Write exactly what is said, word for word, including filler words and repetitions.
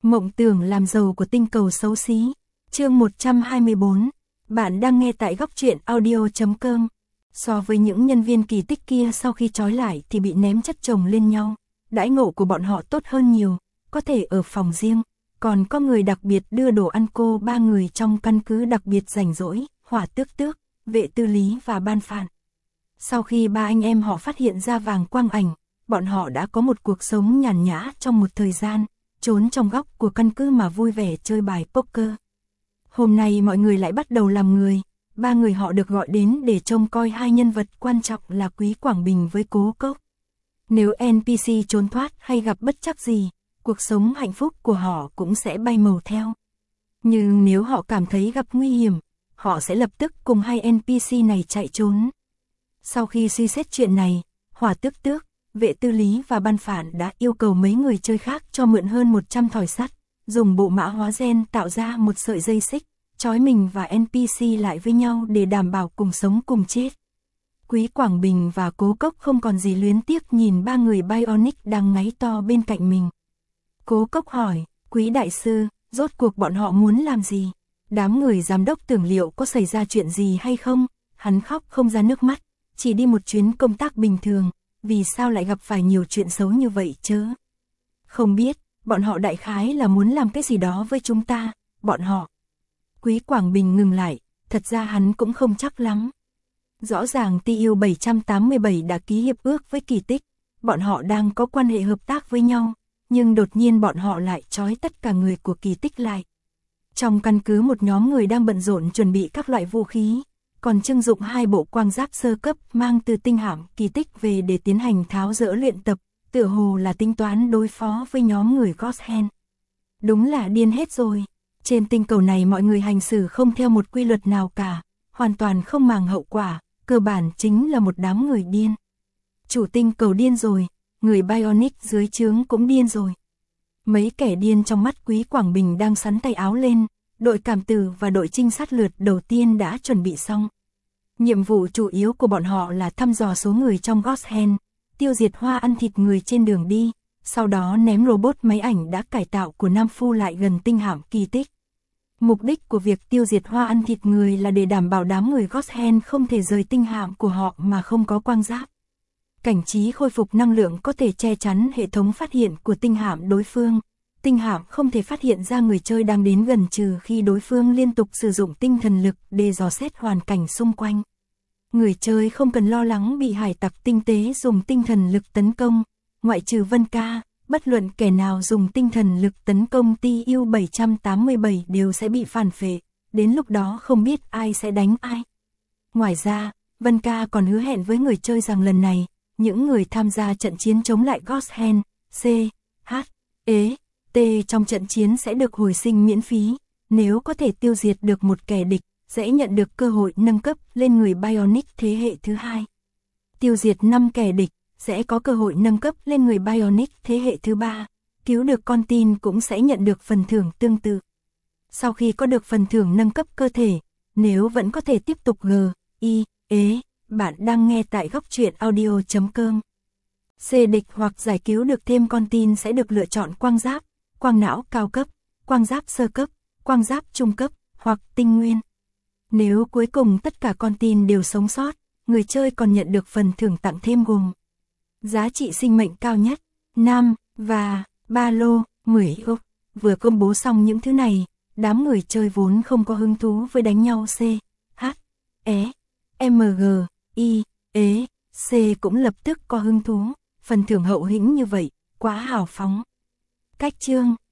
Mộng tưởng làm giàu của tinh cầu xấu xí. Chương một trăm hai mươi bốn. Bạn đang nghe tại góc truyện audio chấm com. So với những nhân viên kỳ tích kia sau khi trói lại thì bị ném chất chồng lên nhau, đãi ngộ của bọn họ tốt hơn nhiều, có thể ở phòng riêng, còn có người đặc biệt đưa đồ ăn cô ba người trong căn cứ đặc biệt rảnh rỗi, Hỏa Tước Tước, Vệ Tư Lý và Ban Phạn. Sau khi ba anh em họ phát hiện ra vàng quang ảnh, bọn họ đã có một cuộc sống nhàn nhã trong một thời gian, trốn trong góc của căn cứ mà vui vẻ chơi bài poker. Hôm nay mọi người lại bắt đầu làm người, ba người họ được gọi đến để trông coi hai nhân vật quan trọng là Quý Quảng Bình với Cố Cốc. Nếu en pê xê trốn thoát hay gặp bất trắc gì, cuộc sống hạnh phúc của họ cũng sẽ bay màu theo. Nhưng nếu họ cảm thấy gặp nguy hiểm, họ sẽ lập tức cùng hai en pê xê này chạy trốn. Sau khi suy xét chuyện này, Hỏa Tước Tước, Vệ Tư Lý và Ban Phạn đã yêu cầu mấy người chơi khác cho mượn hơn một trăm thỏi sắt, dùng bộ mã hóa gen tạo ra một sợi dây xích, trói mình và en pê xê lại với nhau để đảm bảo cùng sống cùng chết. Quý Quảng Bình và Cố Cốc không còn gì luyến tiếc nhìn ba người Bionic đang ngáy to bên cạnh mình. Cố Cốc hỏi, Quý Đại Sư, rốt cuộc bọn họ muốn làm gì? Đám người giám đốc tưởng liệu có xảy ra chuyện gì hay không? Hắn khóc không ra nước mắt, chỉ đi một chuyến công tác bình thường, vì sao lại gặp phải nhiều chuyện xấu như vậy chứ? Không biết, bọn họ đại khái là muốn làm cái gì đó với chúng ta, bọn họ. Quý Quảng Bình ngừng lại, thật ra hắn cũng không chắc lắm. Rõ ràng tê u bảy tám bảy đã ký hiệp ước với Kỳ Tích, bọn họ đang có quan hệ hợp tác với nhau, nhưng đột nhiên bọn họ lại trói tất cả người của Kỳ Tích lại. Trong căn cứ một nhóm người đang bận rộn chuẩn bị các loại vũ khí, còn trưng dụng hai bộ quang giáp sơ cấp mang từ tinh hạm Kỳ Tích về để tiến hành tháo dỡ luyện tập, tựa hồ là tính toán đối phó với nhóm người Godsend. Đúng là điên hết rồi. Trên tinh cầu này mọi người hành xử không theo một quy luật nào cả, hoàn toàn không màng hậu quả, cơ bản chính là một đám người điên. Chủ tinh cầu điên rồi, người Bionic dưới trướng cũng điên rồi. Mấy kẻ điên trong mắt Quý Quảng Bình đang sắn tay áo lên, đội cảm tử và đội trinh sát lượt đầu tiên đã chuẩn bị xong. Nhiệm vụ chủ yếu của bọn họ là thăm dò số người trong Godsend, tiêu diệt hoa ăn thịt người trên đường đi, sau đó ném robot máy ảnh đã cải tạo của Nam Phu lại gần tinh hạm Kỳ Tích. Mục đích của việc tiêu diệt hoa ăn thịt người là để đảm bảo đám người Godsend không thể rời tinh hạm của họ mà không có quang giáp. Cảnh trí khôi phục năng lượng có thể che chắn hệ thống phát hiện của tinh hạm đối phương. Tinh hạm không thể phát hiện ra người chơi đang đến gần trừ khi đối phương liên tục sử dụng tinh thần lực để dò xét hoàn cảnh xung quanh. Người chơi không cần lo lắng bị hải tặc tinh tế dùng tinh thần lực tấn công, ngoại trừ Vân Ca, bất luận kẻ nào dùng tinh thần lực tấn công tê u bảy tám bảy đều sẽ bị phản phệ, đến lúc đó không biết ai sẽ đánh ai. Ngoài ra, Vân Ca còn hứa hẹn với người chơi rằng lần này, những người tham gia trận chiến chống lại Godsend, C, H, E, T trong trận chiến sẽ được hồi sinh miễn phí, nếu có thể tiêu diệt được một kẻ địch, sẽ nhận được cơ hội nâng cấp lên người Bionic thế hệ thứ hai. Tiêu diệt năm kẻ địch, sẽ có cơ hội nâng cấp lên người Bionic thế hệ thứ ba, cứu được con tin cũng sẽ nhận được phần thưởng tương tự. Sau khi có được phần thưởng nâng cấp cơ thể, nếu vẫn có thể tiếp tục G, I, E, bạn đang nghe tại góc truyện audio chấm com. C địch hoặc giải cứu được thêm con tin sẽ được lựa chọn quang giáp, quang não cao cấp, quang giáp sơ cấp, quang giáp trung cấp, hoặc tinh nguyên. Nếu cuối cùng tất cả con tin đều sống sót, người chơi còn nhận được phần thưởng tặng thêm gồm giá trị sinh mệnh cao nhất, năm, và ba lô, mười ốc. Vừa công bố xong những thứ này, đám người chơi vốn không có hứng thú với đánh nhau C, H, E, M G, I, E, C cũng lập tức có hứng thú, phần thưởng hậu hĩnh như vậy, quá hào phóng. Cách chương